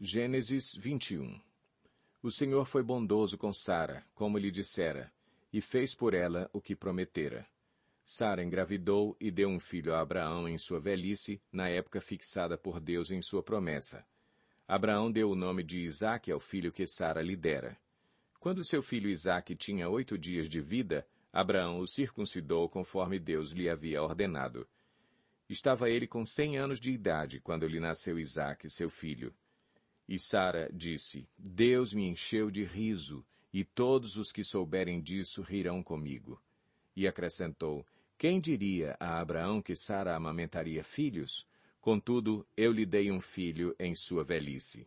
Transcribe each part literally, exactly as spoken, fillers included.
Gênesis vinte e um. O Senhor foi bondoso com Sara, como lhe dissera, e fez por ela o que prometera. Sara engravidou e deu um filho a Abraão em sua velhice, na época fixada por Deus em sua promessa. Abraão deu o nome de Isaque ao filho que Sara lhe dera. Quando seu filho Isaque tinha oito dias de vida, Abraão o circuncidou conforme Deus lhe havia ordenado. Estava ele com cem anos de idade quando lhe nasceu Isaque, seu filho. E Sara disse, Deus me encheu de riso, e todos os que souberem disso rirão comigo. E acrescentou, quem diria a Abraão que Sara amamentaria filhos? Contudo, eu lhe dei um filho em sua velhice.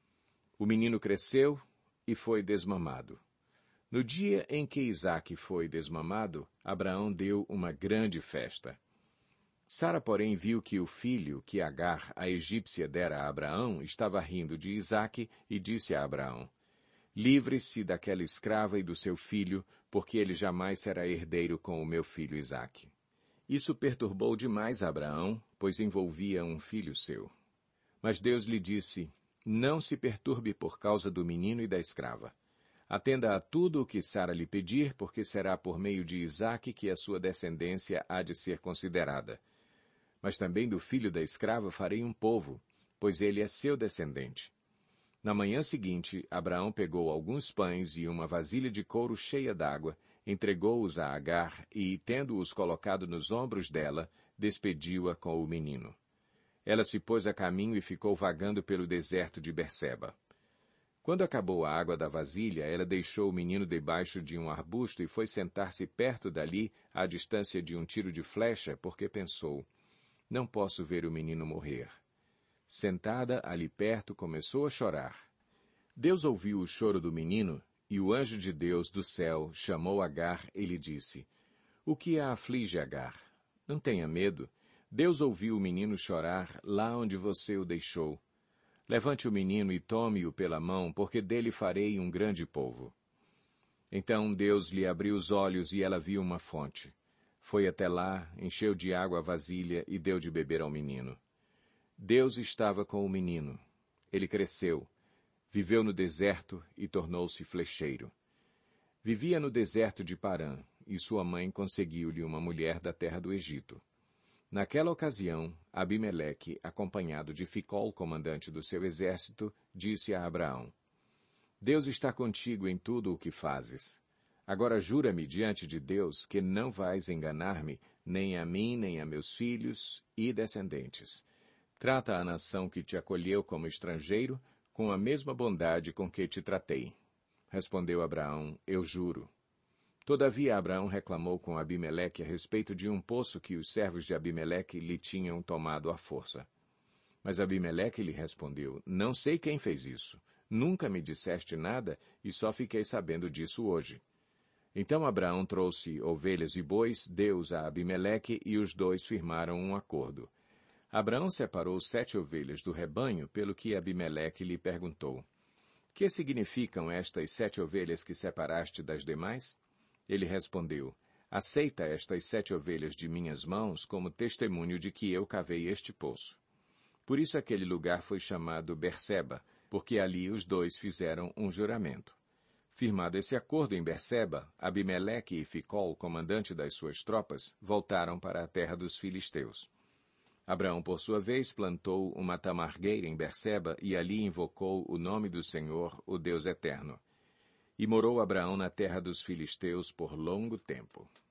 O menino cresceu e foi desmamado. No dia em que Isaque foi desmamado, Abraão deu uma grande festa. Sara, porém, viu que o filho que Agar, a egípcia, dera a Abraão, estava rindo de Isaque e disse a Abraão, livre-se daquela escrava e do seu filho, porque ele jamais será herdeiro com o meu filho Isaque. Isso perturbou demais Abraão, pois envolvia um filho seu. Mas Deus lhe disse, não se perturbe por causa do menino e da escrava. Atenda a tudo o que Sara lhe pedir, porque será por meio de Isaque que a sua descendência há de ser considerada. Mas também do filho da escrava farei um povo, pois ele é seu descendente. Na manhã seguinte, Abraão pegou alguns pães e uma vasilha de couro cheia d'água, entregou-os a Agar e, tendo-os colocado nos ombros dela, despediu-a com o menino. Ela se pôs a caminho e ficou vagando pelo deserto de Berseba. Quando acabou a água da vasilha, ela deixou o menino debaixo de um arbusto e foi sentar-se perto dali, à distância de um tiro de flecha, porque pensou, não posso ver o menino morrer. Sentada ali perto, começou a chorar. Deus ouviu o choro do menino, e o anjo de Deus do céu chamou Agar e lhe disse, o que a aflige, Agar? Não tenha medo. Deus ouviu o menino chorar lá onde você o deixou. Levante o menino e tome-o pela mão, porque dele farei um grande povo. Então Deus lhe abriu os olhos e ela viu uma fonte. Foi até lá, encheu de água a vasilha e deu de beber ao menino. Deus estava com o menino. Ele cresceu, viveu no deserto e tornou-se flecheiro. Vivia no deserto de Parã, e sua mãe conseguiu-lhe uma mulher da terra do Egito. Naquela ocasião, Abimeleque, acompanhado de Ficol, comandante do seu exército, disse a Abraão, Deus está contigo em tudo o que fazes. Agora jura-me diante de Deus que não vais enganar-me, nem a mim, nem a meus filhos e descendentes. Trata a nação que te acolheu como estrangeiro com a mesma bondade com que te tratei. Respondeu Abraão, eu juro. Todavia Abraão reclamou com Abimeleque a respeito de um poço que os servos de Abimeleque lhe tinham tomado à força. Mas Abimeleque lhe respondeu, não sei quem fez isso. Nunca me disseste nada e só fiquei sabendo disso hoje. Então Abraão trouxe ovelhas e bois, deu-os a Abimeleque e os dois firmaram um acordo. Abraão separou sete ovelhas do rebanho, pelo que Abimeleque lhe perguntou, que significam estas sete ovelhas que separaste das demais? Ele respondeu, aceita estas sete ovelhas de minhas mãos como testemunho de que eu cavei este poço. Por isso aquele lugar foi chamado Berseba, porque ali os dois fizeram um juramento. Firmado esse acordo em Berseba, Abimeleque e Ficol, comandante das suas tropas, voltaram para a terra dos filisteus. Abraão, por sua vez, plantou uma tamargueira em Berseba e ali invocou o nome do Senhor, o Deus eterno. E morou Abraão na terra dos filisteus por longo tempo.